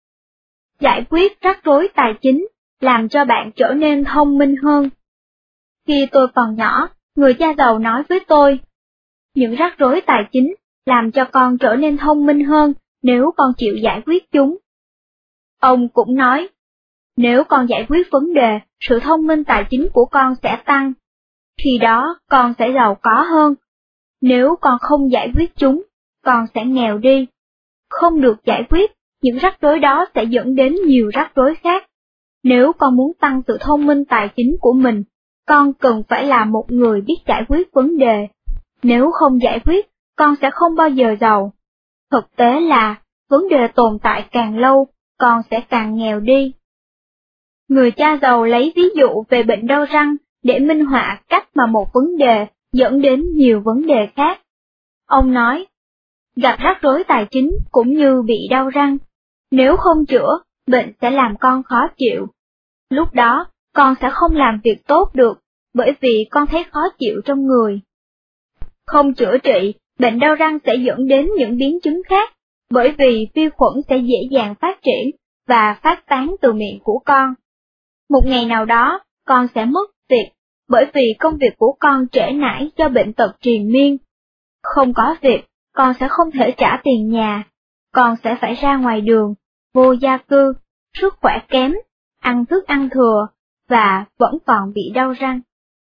A: Giải quyết rắc rối tài chính làm cho bạn trở nên thông minh hơn. Khi tôi còn nhỏ, người cha giàu nói với tôi, những rắc rối tài chính làm cho con trở nên thông minh hơn nếu con chịu giải quyết chúng. Ông cũng nói, nếu con giải quyết vấn đề, sự thông minh tài chính của con sẽ tăng. Khi đó, con sẽ giàu có hơn. Nếu con không giải quyết chúng, con sẽ nghèo đi. Không được giải quyết, những rắc rối đó sẽ dẫn đến nhiều rắc rối khác. Nếu con muốn tăng sự thông minh tài chính của mình, con cần phải là một người biết giải quyết vấn đề. Nếu không giải quyết, con sẽ không bao giờ giàu. Thực tế là, vấn đề tồn tại càng lâu, con sẽ càng nghèo đi. Người cha giàu lấy ví dụ về bệnh đau răng để minh họa cách mà một vấn đề dẫn đến nhiều vấn đề khác. Ông nói, gặp rắc rối tài chính cũng như bị đau răng. Nếu không chữa, bệnh sẽ làm con khó chịu. Lúc đó, con sẽ không làm việc tốt được, bởi vì con thấy khó chịu trong người. Không chữa trị, bệnh đau răng sẽ dẫn đến những biến chứng khác, bởi vì vi khuẩn sẽ dễ dàng phát triển và phát tán từ miệng của con. Một ngày nào đó, con sẽ mất việc, bởi vì công việc của con trễ nải do bệnh tật triền miên. Không có việc, con sẽ không thể trả tiền nhà, con sẽ phải ra ngoài đường, vô gia cư, sức khỏe kém, ăn thức ăn thừa, và vẫn còn bị đau răng.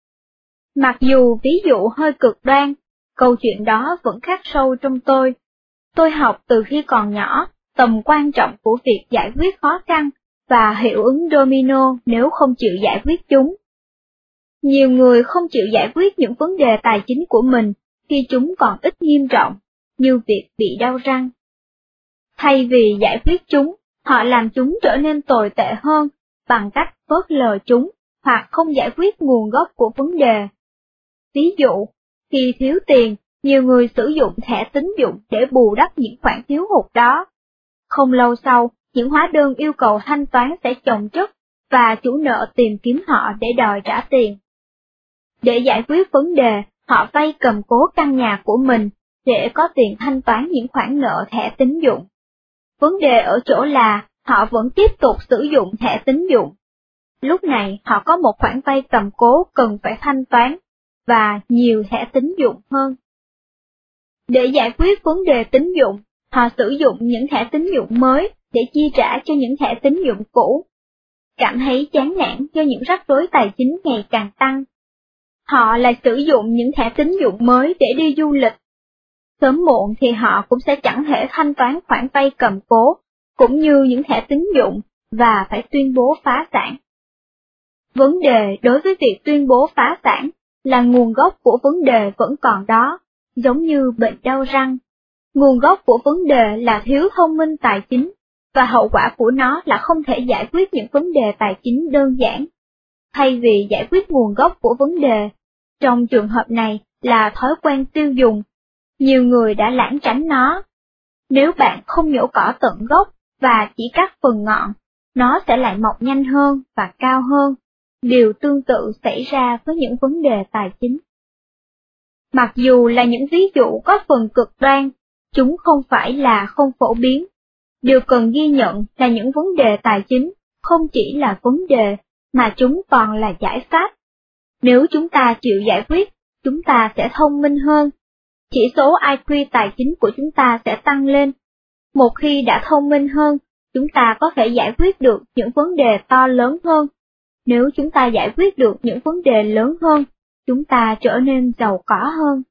A: Mặc dù ví dụ hơi cực đoan, câu chuyện đó vẫn khắc sâu trong tôi. Tôi học từ khi còn nhỏ tầm quan trọng của việc giải quyết khó khăn và hiệu ứng domino nếu không chịu giải quyết chúng. Nhiều người không chịu giải quyết những vấn đề tài chính của mình khi chúng còn ít nghiêm trọng, như việc bị đau răng. Thay vì giải quyết chúng, họ làm chúng trở nên tồi tệ hơn bằng cách phớt lờ chúng hoặc không giải quyết nguồn gốc của vấn đề. Ví dụ, khi thiếu tiền, nhiều người sử dụng thẻ tín dụng để bù đắp những khoản thiếu hụt đó. Không lâu sau, những hóa đơn yêu cầu thanh toán sẽ chồng chất và chủ nợ tìm kiếm họ để đòi trả tiền. Để giải quyết vấn đề, họ vay cầm cố căn nhà của mình để có tiền thanh toán những khoản nợ thẻ tín dụng. Vấn đề ở chỗ là họ vẫn tiếp tục sử dụng thẻ tín dụng. Lúc này họ có một khoản vay cầm cố cần phải thanh toán, và nhiều thẻ tín dụng hơn. Để giải quyết vấn đề tín dụng, họ sử dụng những thẻ tín dụng mới để chi trả cho những thẻ tín dụng cũ. Cảm thấy chán nản do những rắc rối tài chính ngày càng tăng. Họ lại sử dụng những thẻ tín dụng mới để đi du lịch. Sớm muộn thì họ cũng sẽ chẳng thể thanh toán khoản vay cầm cố, cũng như những thẻ tín dụng, và phải tuyên bố phá sản. Vấn đề đối với việc tuyên bố phá sản là nguồn gốc của vấn đề vẫn còn đó, giống như bệnh đau răng. Nguồn gốc của vấn đề là thiếu thông minh tài chính, và hậu quả của nó là không thể giải quyết những vấn đề tài chính đơn giản. Thay vì giải quyết nguồn gốc của vấn đề, trong trường hợp này là thói quen tiêu dùng, nhiều người đã lảng tránh nó. Nếu bạn không nhổ cỏ tận gốc và chỉ cắt phần ngọn, nó sẽ lại mọc nhanh hơn và cao hơn. Điều tương tự xảy ra với những vấn đề tài chính. Mặc dù là những ví dụ có phần cực đoan, chúng không phải là không phổ biến. Điều cần ghi nhận là những vấn đề tài chính không chỉ là vấn đề, mà chúng còn là giải pháp. Nếu chúng ta chịu giải quyết, chúng ta sẽ thông minh hơn. Chỉ số I Q tài chính của chúng ta sẽ tăng lên. Một khi đã thông minh hơn, chúng ta có thể giải quyết được những vấn đề to lớn hơn. Nếu chúng ta giải quyết được những vấn đề lớn hơn, chúng ta trở nên giàu có hơn.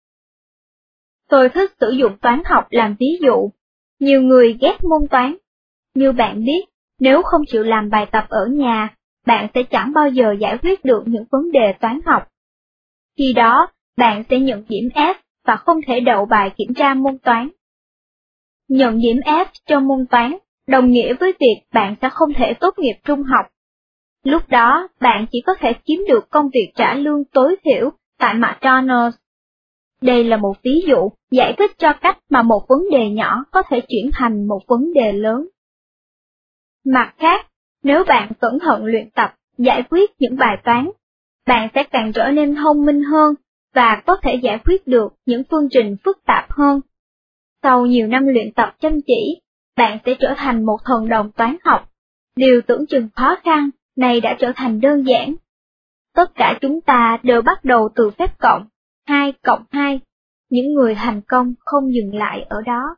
A: Tôi thích sử dụng toán học làm ví dụ. Nhiều người ghét môn toán. Như bạn biết, nếu không chịu làm bài tập ở nhà, bạn sẽ chẳng bao giờ giải quyết được những vấn đề toán học. Khi đó, bạn sẽ nhận điểm F và không thể đậu bài kiểm tra môn toán. Nhận điểm F trong môn toán đồng nghĩa với việc bạn sẽ không thể tốt nghiệp trung học. Lúc đó, bạn chỉ có thể kiếm được công việc trả lương tối thiểu tại McDonald's. Đây là một ví dụ giải thích cho cách mà một vấn đề nhỏ có thể chuyển thành một vấn đề lớn. Mặt khác, nếu bạn cẩn thận luyện tập, giải quyết những bài toán, bạn sẽ càng trở nên thông minh hơn và có thể giải quyết được những phương trình phức tạp hơn. Sau nhiều năm luyện tập chăm chỉ, bạn sẽ trở thành một thần đồng toán học. Điều tưởng chừng khó khăn này đã trở thành đơn giản. Tất cả chúng ta đều bắt đầu từ phép cộng, hai cộng hai. Những người thành công không dừng lại ở đó.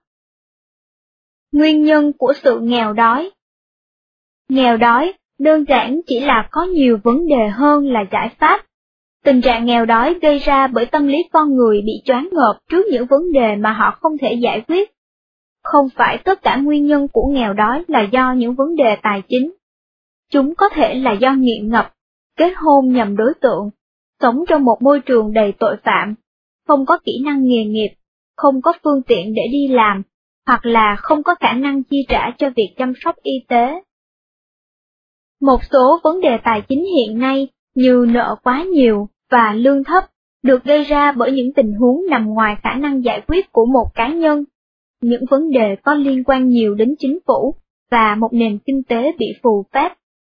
A: Nguyên nhân của sự nghèo đói. Nghèo đói đơn giản chỉ là có nhiều vấn đề hơn là giải pháp. Tình trạng nghèo đói gây ra bởi tâm lý con người bị choáng ngợp trước những vấn đề mà họ không thể giải quyết. Không phải tất cả nguyên nhân của nghèo đói là do những vấn đề tài chính. Chúng có thể là do nghiện ngập, kết hôn nhầm đối tượng, sống trong một môi trường đầy tội phạm, không có kỹ năng nghề nghiệp, không có phương tiện để đi làm, hoặc là không có khả năng chi trả cho việc chăm sóc y tế. Một số vấn đề tài chính hiện nay như nợ quá nhiều và lương thấp được gây ra bởi những tình huống nằm ngoài khả năng giải quyết của một cá nhân. Những vấn đề có liên quan nhiều đến chính phủ và một nền kinh tế bị phù phép.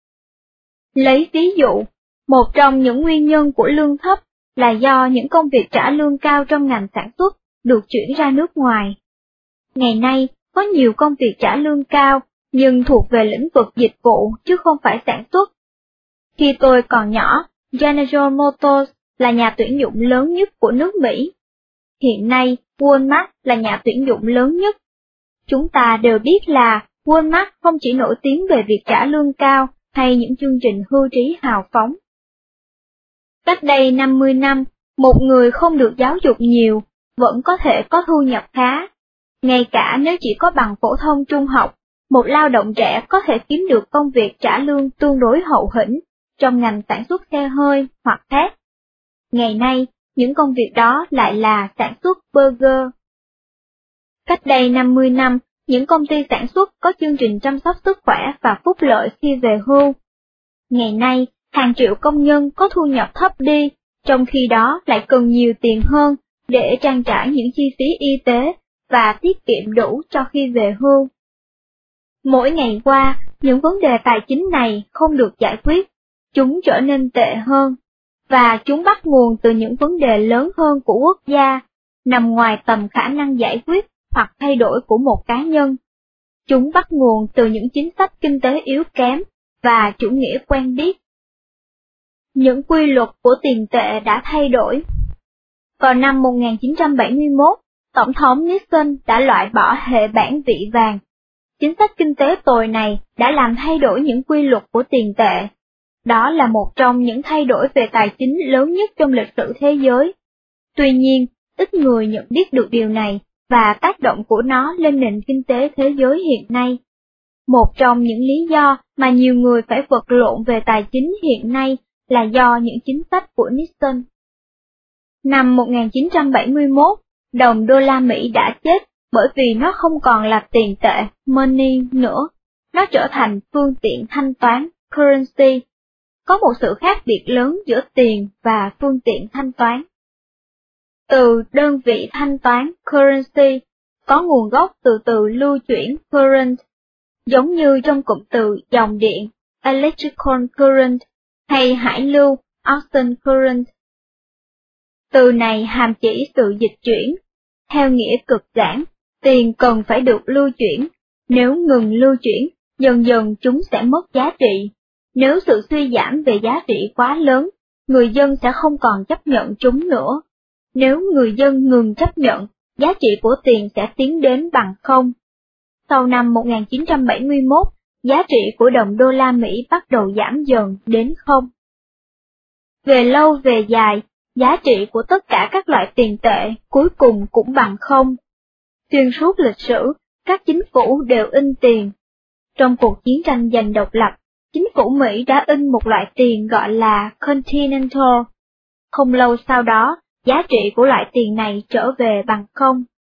A: Lấy ví dụ, một trong những nguyên nhân của lương thấp là do những công việc trả lương cao trong ngành sản xuất được chuyển ra nước ngoài. Ngày nay, có nhiều công việc trả lương cao nhưng thuộc về lĩnh vực dịch vụ chứ không phải sản xuất. Khi tôi còn nhỏ, General Motors là nhà tuyển dụng lớn nhất của nước Mỹ. Hiện nay, Walmart là nhà tuyển dụng lớn nhất. Chúng ta đều biết là Walmart không chỉ nổi tiếng về việc trả lương cao hay những chương trình hưu trí hào phóng. Cách đây năm mươi năm, một người không được giáo dục nhiều, vẫn có thể có thu nhập khá. Ngay cả nếu chỉ có bằng phổ thông trung học, một lao động trẻ có thể kiếm được công việc trả lương tương đối hậu hĩnh trong ngành sản xuất xe hơi hoặc thép. Ngày nay, những công việc đó lại là sản xuất burger. Cách đây năm mươi năm, những công ty sản xuất có chương trình chăm sóc sức khỏe và phúc lợi khi về hưu. Ngày nay, hàng triệu công nhân có thu nhập thấp đi, trong khi đó lại cần nhiều tiền hơn để trang trải những chi phí y tế và tiết kiệm đủ cho khi về hưu. Mỗi ngày qua, những vấn đề tài chính này không được giải quyết, chúng trở nên tệ hơn. và chúng bắt nguồn từ những vấn đề lớn hơn của quốc gia, nằm ngoài tầm khả năng giải quyết hoặc thay đổi của một cá nhân. Chúng bắt nguồn từ những chính sách kinh tế yếu kém và chủ nghĩa quen biết. Những quy luật của tiền tệ đã thay đổi. Vào năm một nghìn chín trăm bảy mươi mốt, Tổng thống Nixon đã loại bỏ hệ bản vị vàng. Chính sách kinh tế tồi này đã làm thay đổi những quy luật của tiền tệ. Đó là một trong những thay đổi về tài chính lớn nhất trong lịch sử thế giới. Tuy nhiên, ít người nhận biết được điều này và tác động của nó lên nền kinh tế thế giới hiện nay. Một trong những lý do mà nhiều người phải vật lộn về tài chính hiện nay là do những chính sách của Nixon. Năm một nghìn chín trăm bảy mươi mốt, đồng đô la Mỹ đã chết bởi vì nó không còn là tiền tệ, money nữa, nó trở thành phương tiện thanh toán, currency. Có một sự khác biệt lớn giữa tiền và phương tiện thanh toán. Từ đơn vị thanh toán, currency, có nguồn gốc từ từ lưu chuyển, current, giống như trong cụm từ dòng điện, electrical current, hay hải lưu, ocean current. Từ này hàm chỉ sự dịch chuyển. Theo nghĩa cực giản, tiền cần phải được lưu chuyển. Nếu ngừng lưu chuyển, dần dần chúng sẽ mất giá trị. Nếu sự suy giảm về giá trị quá lớn, người dân sẽ không còn chấp nhận chúng nữa. Nếu người dân ngừng chấp nhận, giá trị của tiền sẽ tiến đến bằng không. Sau năm một nghìn chín trăm bảy mươi mốt, giá trị của đồng đô la Mỹ bắt đầu giảm dần đến không. Về lâu về dài, giá trị của tất cả các loại tiền tệ cuối cùng cũng bằng không. Xuyên suốt lịch sử, các chính phủ đều in tiền. Trong cuộc chiến tranh giành độc lập, chính phủ Mỹ đã in một loại tiền gọi là Continental. Không lâu sau đó, giá trị của loại tiền này trở về bằng không.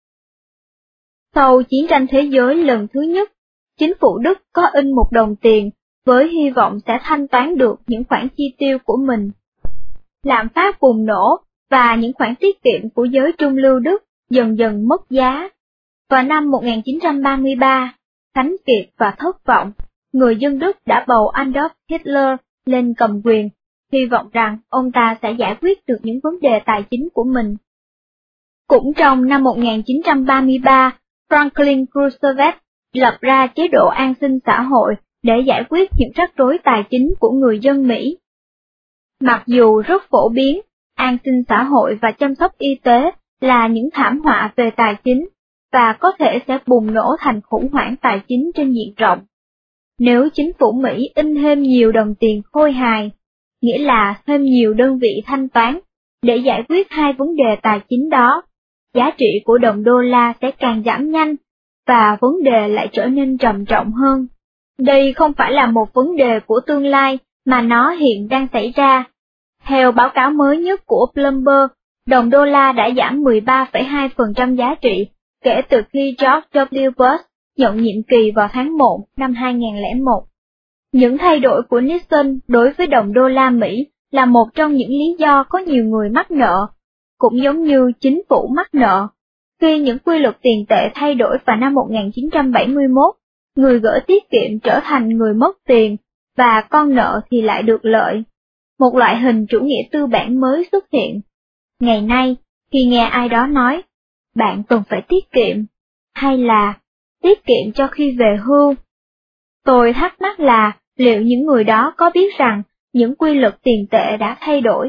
A: Sau chiến tranh thế giới lần thứ nhất, chính phủ Đức có in một đồng tiền với hy vọng sẽ thanh toán được những khoản chi tiêu của mình. Lạm phát bùng nổ và những khoản tiết kiệm của giới trung lưu Đức dần dần mất giá. Vào năm một nghìn chín trăm ba mươi ba, khánh kiệt và thất vọng, người dân Đức đã bầu Adolf Hitler lên cầm quyền, hy vọng rằng ông ta sẽ giải quyết được những vấn đề tài chính của mình. Cũng trong năm một nghìn chín trăm ba mươi ba, Franklin Roosevelt lập ra chế độ an sinh xã hội để giải quyết những rắc rối tài chính của người dân Mỹ. Mặc dù rất phổ biến, an sinh xã hội và chăm sóc y tế là những thảm họa về tài chính, và có thể sẽ bùng nổ thành khủng hoảng tài chính trên diện rộng. Nếu chính phủ Mỹ in thêm nhiều đồng tiền khôi hài, nghĩa là thêm nhiều đơn vị thanh toán, để giải quyết hai vấn đề tài chính đó, giá trị của đồng đô la sẽ càng giảm nhanh, và vấn đề lại trở nên trầm trọng hơn. Đây không phải là một vấn đề của tương lai, mà nó hiện đang xảy ra. Theo báo cáo mới nhất của Bloomberg, đồng đô la đã giảm mười ba phẩy hai phần trăm giá trị kể từ khi George W. Bush nhận nhiệm kỳ vào tháng một năm hai nghìn lẻ một. Những thay đổi của Nixon đối với đồng đô la Mỹ là một trong những lý do có nhiều người mắc nợ, cũng giống như chính phủ mắc nợ. Khi những quy luật tiền tệ thay đổi vào năm một nghìn chín trăm bảy mươi mốt, người gửi tiết kiệm trở thành người mất tiền, và con nợ thì lại được lợi. Một loại hình chủ nghĩa tư bản mới xuất hiện. Ngày nay, khi nghe ai đó nói, bạn cần phải tiết kiệm, hay là tiết kiệm cho khi về hưu, tôi thắc mắc là liệu những người đó có biết rằng những quy luật tiền tệ đã thay đổi.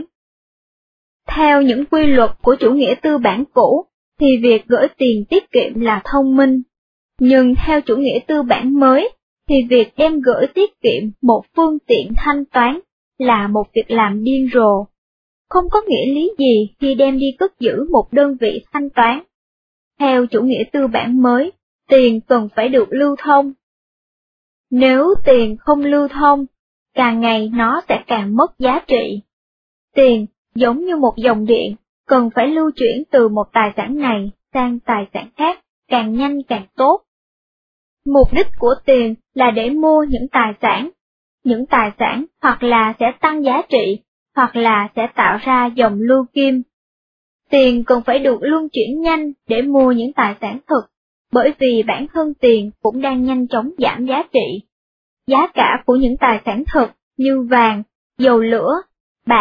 A: Theo những quy luật của chủ nghĩa tư bản cũ, thì việc gửi tiền tiết kiệm là thông minh. Nhưng theo chủ nghĩa tư bản mới, thì việc đem gửi tiết kiệm một phương tiện thanh toán là một việc làm điên rồ. Không có nghĩa lý gì khi đem đi cất giữ một đơn vị thanh toán. Theo chủ nghĩa tư bản mới, tiền cần phải được lưu thông. Nếu tiền không lưu thông, càng ngày nó sẽ càng mất giá trị. Tiền, giống như một dòng điện, cần phải lưu chuyển từ một tài sản này sang tài sản khác, càng nhanh càng tốt. Mục đích của tiền là để mua những tài sản. Những tài sản hoặc là sẽ tăng giá trị, hoặc là sẽ tạo ra dòng lưu kim. Tiền cần phải được luân chuyển nhanh để mua những tài sản thực, bởi vì bản thân tiền cũng đang nhanh chóng giảm giá trị. Giá cả của những tài sản thực như vàng, dầu lửa, bạc,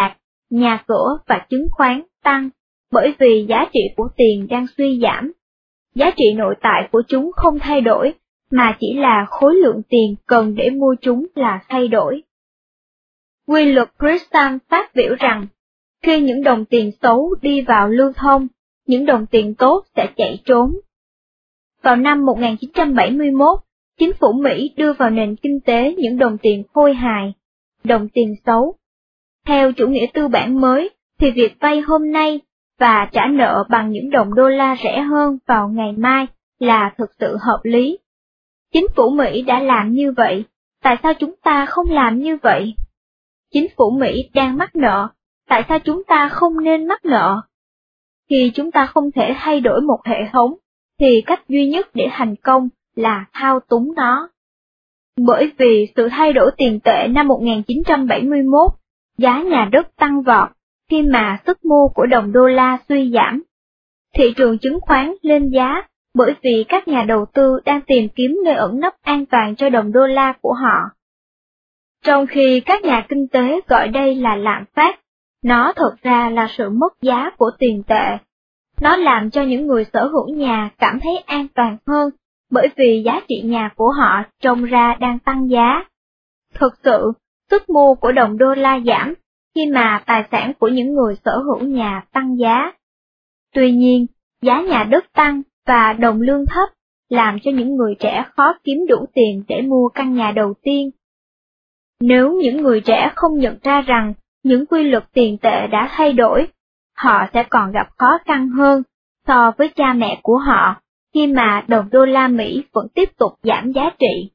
A: nhà cửa và chứng khoán tăng, bởi vì giá trị của tiền đang suy giảm. Giá trị nội tại của chúng không thay đổi, mà chỉ là khối lượng tiền cần để mua chúng là thay đổi. Quy luật Christian phát biểu rằng, khi những đồng tiền xấu đi vào lưu thông, những đồng tiền tốt sẽ chạy trốn. Vào năm một nghìn chín trăm bảy mươi mốt, chính phủ Mỹ đưa vào nền kinh tế những đồng tiền khôi hài, đồng tiền xấu. Theo chủ nghĩa tư bản mới, thì việc vay hôm nay và trả nợ bằng những đồng đô la rẻ hơn vào ngày mai là thực sự hợp lý. Chính phủ Mỹ đã làm như vậy, tại sao chúng ta không làm như vậy? Chính phủ Mỹ đang mắc nợ, tại sao chúng ta không nên mắc nợ? Khi chúng ta không thể thay đổi một hệ thống, thì cách duy nhất để thành công là thao túng nó. Bởi vì sự thay đổi tiền tệ năm một nghìn chín trăm bảy mươi mốt, giá nhà đất tăng vọt, khi mà sức mua của đồng đô la suy giảm. Thị trường chứng khoán lên giá, bởi vì các nhà đầu tư đang tìm kiếm nơi ẩn nấp an toàn cho đồng đô la của họ. Trong khi các nhà kinh tế gọi đây là lạm phát, nó thật ra là sự mất giá của tiền tệ. Nó làm cho những người sở hữu nhà cảm thấy an toàn hơn, bởi vì giá trị nhà của họ trông ra đang tăng giá. Thực sự, sức mua của đồng đô la giảm, khi mà tài sản của những người sở hữu nhà tăng giá. Tuy nhiên, giá nhà đất tăng và đồng lương thấp, làm cho những người trẻ khó kiếm đủ tiền để mua căn nhà đầu tiên. Nếu những người trẻ không nhận ra rằng những quy luật tiền tệ đã thay đổi, họ sẽ còn gặp khó khăn hơn so với cha mẹ của họ, khi mà đồng đô la Mỹ vẫn tiếp tục giảm giá trị.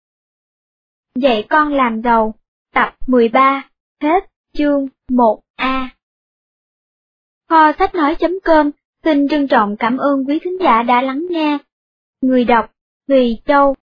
A: Dạy con làm giàu, tập mười ba, hết chương một A. Kho sách nói.com xin trân trọng cảm ơn quý thính giả đã lắng nghe. Người đọc, Thùy Châu.